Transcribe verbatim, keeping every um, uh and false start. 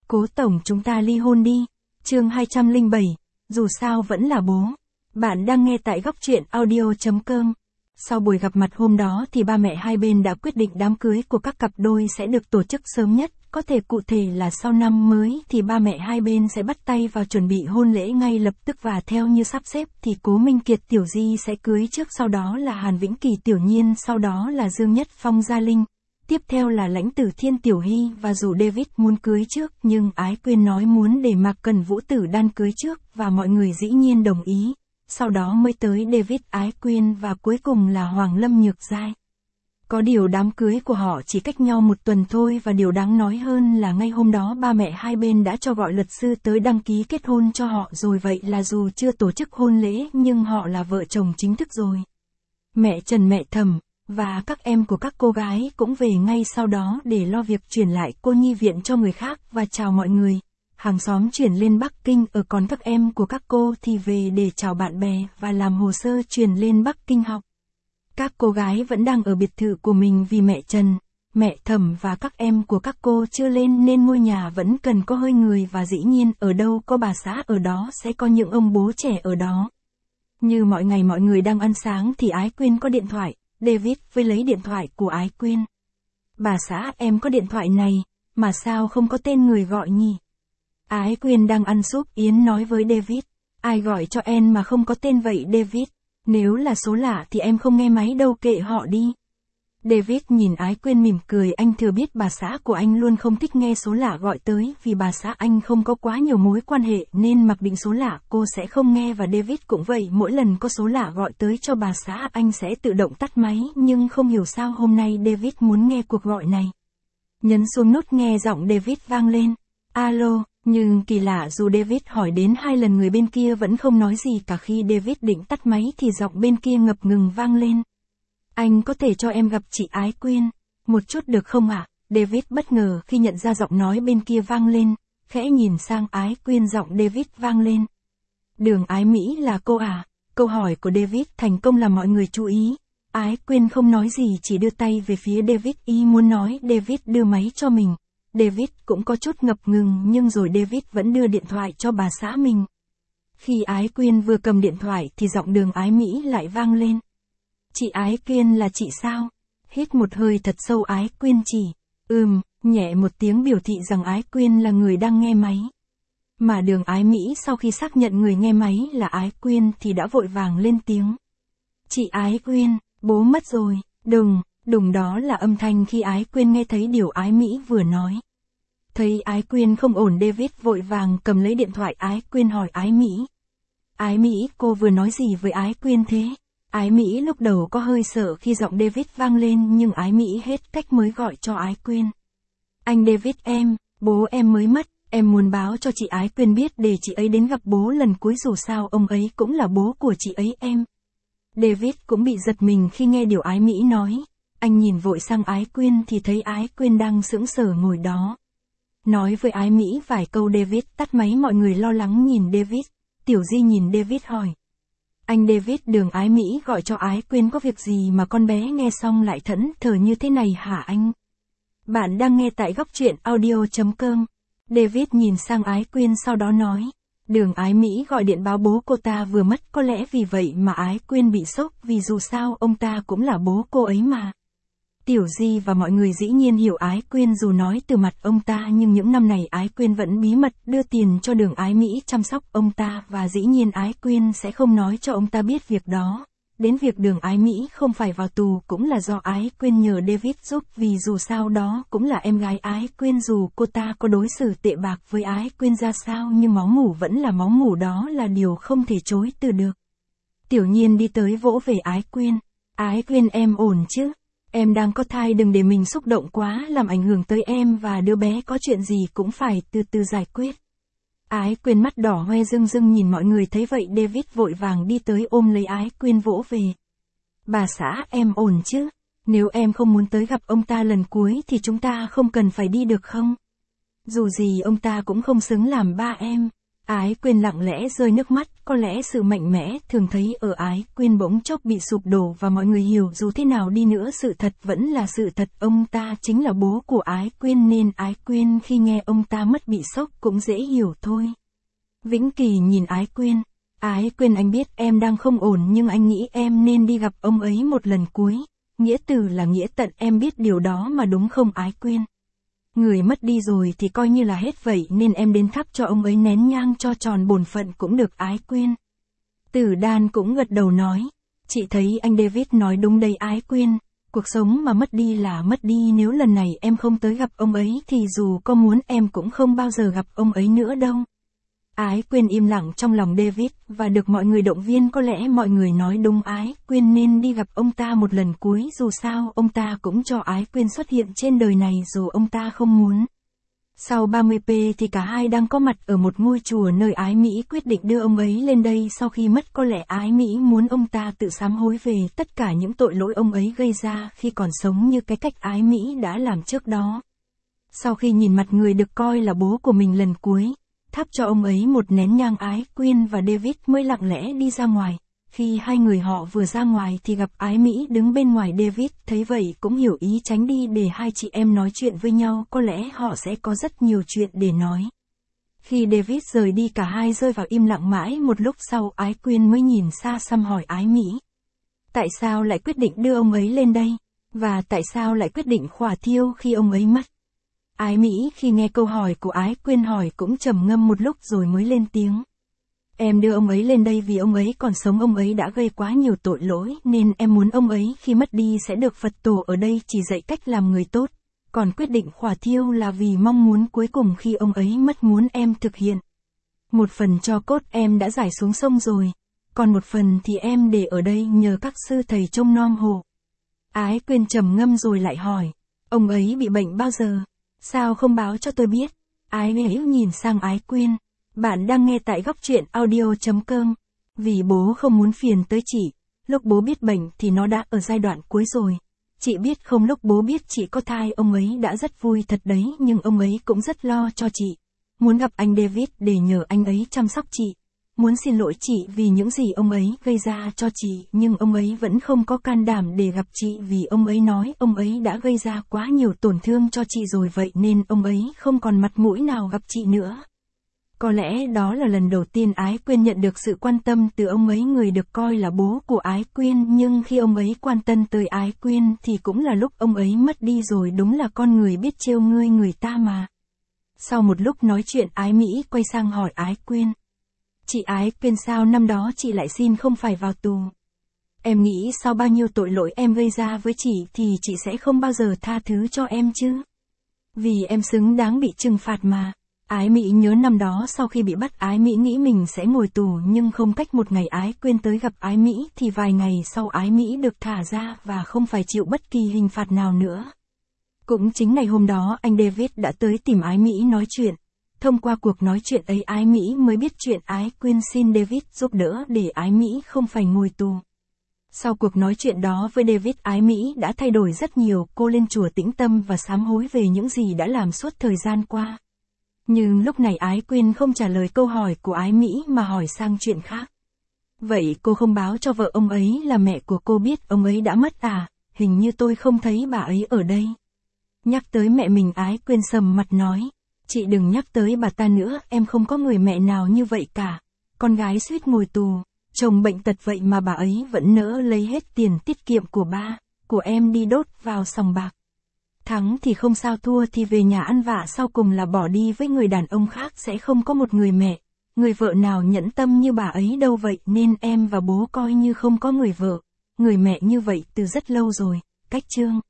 Cố tổng chúng ta ly hôn đi. Chương hai trăm lẻ bảy, dù sao vẫn là bố. Bạn đang nghe tại góc truyện audio chấm com. Sau buổi gặp mặt hôm đó thì ba mẹ hai bên đã quyết định đám cưới của các cặp đôi sẽ được tổ chức sớm nhất, có thể cụ thể là sau năm mới thì ba mẹ hai bên sẽ bắt tay vào chuẩn bị hôn lễ ngay lập tức, và theo như sắp xếp thì Cố Minh Kiệt Tiểu Di sẽ cưới trước, sau đó là Hàn Vĩnh Kỳ Tiểu Nhiên, sau đó là Dương Nhất Phong Gia Linh, tiếp theo là Lãnh Tử Thiên Tiểu Hy, và dù David muốn cưới trước nhưng Ái Quyên nói muốn để Mạc Cần Vũ Tử Đan cưới trước và mọi người dĩ nhiên đồng ý. Sau đó mới tới David, Ái Quyên và cuối cùng là Hoàng Lâm Nhược Giai. Có điều đám cưới của họ chỉ cách nhau một tuần thôi, và điều đáng nói hơn là ngay hôm đó ba mẹ hai bên đã cho gọi luật sư tới đăng ký kết hôn cho họ rồi, vậy là dù chưa tổ chức hôn lễ nhưng họ là vợ chồng chính thức rồi. Mẹ Trần, mẹ Thẩm và các em của các cô gái cũng về ngay sau đó để lo việc chuyển lại cô nhi viện cho người khác và chào mọi người. Hàng xóm chuyển lên Bắc Kinh ở, còn các em của các cô thì về để chào bạn bè và làm hồ sơ chuyển lên Bắc Kinh học. Các cô gái vẫn đang ở biệt thự của mình vì mẹ Trần, mẹ Thẩm và các em của các cô chưa lên nên ngôi nhà vẫn cần có hơi người, và dĩ nhiên ở đâu có bà xã ở đó sẽ có những ông bố trẻ ở đó. Như mọi ngày mọi người đang ăn sáng thì Ái Quyên có điện thoại, David với lấy điện thoại của Ái Quyên. Bà xã, em có điện thoại này, mà sao không có tên người gọi nhỉ? Ái Quyên đang ăn súp Yến nói với David, ai gọi cho em mà không có tên vậy David, nếu là số lạ thì em không nghe máy đâu, kệ họ đi. David nhìn Ái Quyên mỉm cười, anh thừa biết bà xã của anh luôn không thích nghe số lạ gọi tới, vì bà xã anh không có quá nhiều mối quan hệ nên mặc định số lạ cô sẽ không nghe, và David cũng vậy, mỗi lần có số lạ gọi tới cho bà xã anh sẽ tự động tắt máy, nhưng không hiểu sao hôm nay David muốn nghe cuộc gọi này. Nhấn xuống nút nghe giọng David vang lên, alo. Nhưng kỳ lạ, dù David hỏi đến hai lần người bên kia vẫn không nói gì cả. Khi David định tắt máy thì giọng bên kia ngập ngừng vang lên. Anh có thể cho em gặp chị Ái Quyên một chút được không ạ? À? David bất ngờ khi nhận ra giọng nói bên kia vang lên, khẽ nhìn sang Ái Quyên, giọng David vang lên. Đường Ái Mỹ là cô à? Câu hỏi của David thành công làm mọi người chú ý. Ái Quyên không nói gì, chỉ đưa tay về phía David, y muốn nói David đưa máy cho mình. David cũng có chút ngập ngừng, nhưng rồi David vẫn đưa điện thoại cho bà xã mình. Khi Ái Quyên vừa cầm điện thoại thì giọng Đường Ái Mỹ lại vang lên. Chị Ái Quyên là chị sao? Hít một hơi thật sâu, Ái Quyên chỉ, ừm, nhẹ một tiếng biểu thị rằng Ái Quyên là người đang nghe máy. Mà Đường Ái Mỹ sau khi xác nhận người nghe máy là Ái Quyên thì đã vội vàng lên tiếng. Chị Ái Quyên, bố mất rồi, đừng. Đùng, đó là âm thanh khi Ái Quyên nghe thấy điều Ái Mỹ vừa nói. Thấy Ái Quyên không ổn, David vội vàng cầm lấy điện thoại Ái Quyên hỏi Ái Mỹ. Ái Mỹ, cô vừa nói gì với Ái Quyên thế? Ái Mỹ lúc đầu có hơi sợ khi giọng David vang lên, nhưng Ái Mỹ hết cách mới gọi cho Ái Quyên. Anh David, em, bố em mới mất, em muốn báo cho chị Ái Quyên biết để chị ấy đến gặp bố lần cuối, dù sao ông ấy cũng là bố của chị ấy em. David cũng bị giật mình khi nghe điều Ái Mỹ nói. Anh nhìn vội sang Ái Quyên thì thấy Ái Quyên đang sững sờ ngồi đó. Nói với Ái Mỹ vài câu, David tắt máy. Mọi người lo lắng nhìn David. Tiểu Di nhìn David hỏi. Anh David, Đường Ái Mỹ gọi cho Ái Quyên có việc gì mà con bé nghe xong lại thẫn thờ như thế này hả anh? Bạn đang nghe tại góc truyện audio chấm com. David nhìn sang Ái Quyên sau đó nói. Đường Ái Mỹ gọi điện báo bố cô ta vừa mất, có lẽ vì vậy mà Ái Quyên bị sốc, vì dù sao ông ta cũng là bố cô ấy mà. Tiểu Di và mọi người dĩ nhiên hiểu Ái Quyên, dù nói từ mặt ông ta nhưng những năm này Ái Quyên vẫn bí mật đưa tiền cho Đường Ái Mỹ chăm sóc ông ta, và dĩ nhiên Ái Quyên sẽ không nói cho ông ta biết việc đó. Đến việc Đường Ái Mỹ không phải vào tù cũng là do Ái Quyên nhờ David giúp, vì dù sao đó cũng là em gái Ái Quyên, dù cô ta có đối xử tệ bạc với Ái Quyên ra sao nhưng máu mủ vẫn là máu mủ, đó là điều không thể chối từ được. Tiểu Nhiên đi tới vỗ về Ái Quyên. Ái Quyên, em ổn chứ? Em đang có thai, đừng để mình xúc động quá làm ảnh hưởng tới em và đứa bé, có chuyện gì cũng phải từ từ giải quyết. Ái Quyên mắt đỏ hoe rưng rưng nhìn mọi người, thấy vậy David vội vàng đi tới ôm lấy Ái Quyên vỗ về. Bà xã, em ổn chứ? Nếu em không muốn tới gặp ông ta lần cuối thì chúng ta không cần phải đi được không? Dù gì ông ta cũng không xứng làm ba em. Ái Quyên lặng lẽ rơi nước mắt, có lẽ sự mạnh mẽ thường thấy ở Ái Quyên bỗng chốc bị sụp đổ và mọi người hiểu dù thế nào đi nữa sự thật vẫn là sự thật, ông ta chính là bố của Ái Quyên nên Ái Quyên khi nghe ông ta mất bị sốc cũng dễ hiểu thôi. Vĩnh Kỳ nhìn Ái Quyên, Ái Quyên anh biết em đang không ổn nhưng anh nghĩ em nên đi gặp ông ấy một lần cuối, nghĩa từ là nghĩa tận em biết điều đó mà đúng không Ái Quyên? Người mất đi rồi thì coi như là hết vậy nên em đến thắp cho ông ấy nén nhang cho tròn bổn phận cũng được Ái Quyên. Tử Đan cũng gật đầu nói, chị thấy anh David nói đúng đây Ái Quyên, cuộc sống mà mất đi là mất đi, nếu lần này em không tới gặp ông ấy thì dù có muốn em cũng không bao giờ gặp ông ấy nữa đâu. Ái Quyên im lặng trong lòng David và được mọi người động viên, có lẽ mọi người nói đúng, Ái Quyên nên đi gặp ông ta một lần cuối, dù sao ông ta cũng cho Ái Quyên xuất hiện trên đời này dù ông ta không muốn. Sau ba mươi p thì cả hai đang có mặt ở một ngôi chùa nơi Ái Mỹ quyết định đưa ông ấy lên đây sau khi mất, có lẽ Ái Mỹ muốn ông ta tự sám hối về tất cả những tội lỗi ông ấy gây ra khi còn sống như cái cách Ái Mỹ đã làm trước đó. Sau khi nhìn mặt người được coi là bố của mình lần cuối, thắp cho ông ấy một nén nhang, Ái Quyên và David mới lặng lẽ đi ra ngoài. Khi hai người họ vừa ra ngoài thì gặp Ái Mỹ đứng bên ngoài, David thấy vậy cũng hiểu ý tránh đi để hai chị em nói chuyện với nhau, có lẽ họ sẽ có rất nhiều chuyện để nói. Khi David rời đi cả hai rơi vào im lặng mãi một lúc sau Ái Quyên mới nhìn xa xăm hỏi Ái Mỹ. Tại sao lại quyết định đưa ông ấy lên đây? Và tại sao lại quyết định khỏa thiêu khi ông ấy mất? Ái Mỹ khi nghe câu hỏi của Ái Quyên hỏi cũng trầm ngâm một lúc rồi mới lên tiếng. Em đưa ông ấy lên đây vì ông ấy còn sống, ông ấy đã gây quá nhiều tội lỗi nên em muốn ông ấy khi mất đi sẽ được Phật tổ ở đây chỉ dạy cách làm người tốt. Còn quyết định khỏa thiêu là vì mong muốn cuối cùng khi ông ấy mất muốn em thực hiện. Một phần tro cốt em đã giải xuống sông rồi, còn một phần thì em để ở đây nhờ các sư thầy trông nom hộ. Ái Quyên trầm ngâm rồi lại hỏi, ông ấy bị bệnh bao giờ? Sao không báo cho tôi biết? Ái Mỹ nhìn sang Ái Quyên. Bạn đang nghe tại góc truyện audio chấm com. Vì bố không muốn phiền tới chị, lúc bố biết bệnh thì nó đã ở giai đoạn cuối rồi. Chị biết không, lúc bố biết chị có thai ông ấy đã rất vui thật đấy, nhưng ông ấy cũng rất lo cho chị. Muốn gặp anh David để nhờ anh ấy chăm sóc chị. Muốn xin lỗi chị vì những gì ông ấy gây ra cho chị, nhưng ông ấy vẫn không có can đảm để gặp chị vì ông ấy nói ông ấy đã gây ra quá nhiều tổn thương cho chị rồi, vậy nên ông ấy không còn mặt mũi nào gặp chị nữa. Có lẽ đó là lần đầu tiên Ái Quyên nhận được sự quan tâm từ ông ấy, người được coi là bố của Ái Quyên, nhưng khi ông ấy quan tâm tới Ái Quyên thì cũng là lúc ông ấy mất đi rồi, đúng là con người biết trêu ngươi người ta mà. Sau một lúc nói chuyện Ái Mỹ quay sang hỏi Ái Quyên. Chị Ái Quyên, sao năm đó chị lại xin không phải vào tù? Em nghĩ sau bao nhiêu tội lỗi em gây ra với chị thì chị sẽ không bao giờ tha thứ cho em chứ? Vì em xứng đáng bị trừng phạt mà. Ái Mỹ nhớ năm đó sau khi bị bắt Ái Mỹ nghĩ mình sẽ ngồi tù, nhưng không cách một ngày Ái Quyên tới gặp Ái Mỹ thì vài ngày sau Ái Mỹ được thả ra và không phải chịu bất kỳ hình phạt nào nữa. Cũng chính ngày hôm đó anh David đã tới tìm Ái Mỹ nói chuyện. Thông qua cuộc nói chuyện ấy Ái Mỹ mới biết chuyện Ái Quyên xin David giúp đỡ để Ái Mỹ không phải ngồi tù. Sau cuộc nói chuyện đó với David, Ái Mỹ đã thay đổi rất nhiều, cô lên chùa tĩnh tâm và sám hối về những gì đã làm suốt thời gian qua. Nhưng lúc này Ái Quyên không trả lời câu hỏi của Ái Mỹ mà hỏi sang chuyện khác. Vậy cô không báo cho vợ ông ấy là mẹ của cô biết ông ấy đã mất à? Hình như tôi không thấy bà ấy ở đây. Nhắc tới mẹ mình Ái Quyên sầm mặt nói. Chị đừng nhắc tới bà ta nữa, em không có người mẹ nào như vậy cả. Con gái suýt ngồi tù, chồng bệnh tật vậy mà bà ấy vẫn nỡ lấy hết tiền tiết kiệm của ba, của em đi đốt vào sòng bạc. Thắng thì không sao, thua thì về nhà ăn vạ, sau cùng là bỏ đi với người đàn ông khác, sẽ không có một người mẹ, người vợ nào nhẫn tâm như bà ấy đâu, vậy nên em và bố coi như không có người vợ, người mẹ như vậy từ rất lâu rồi. Cách chương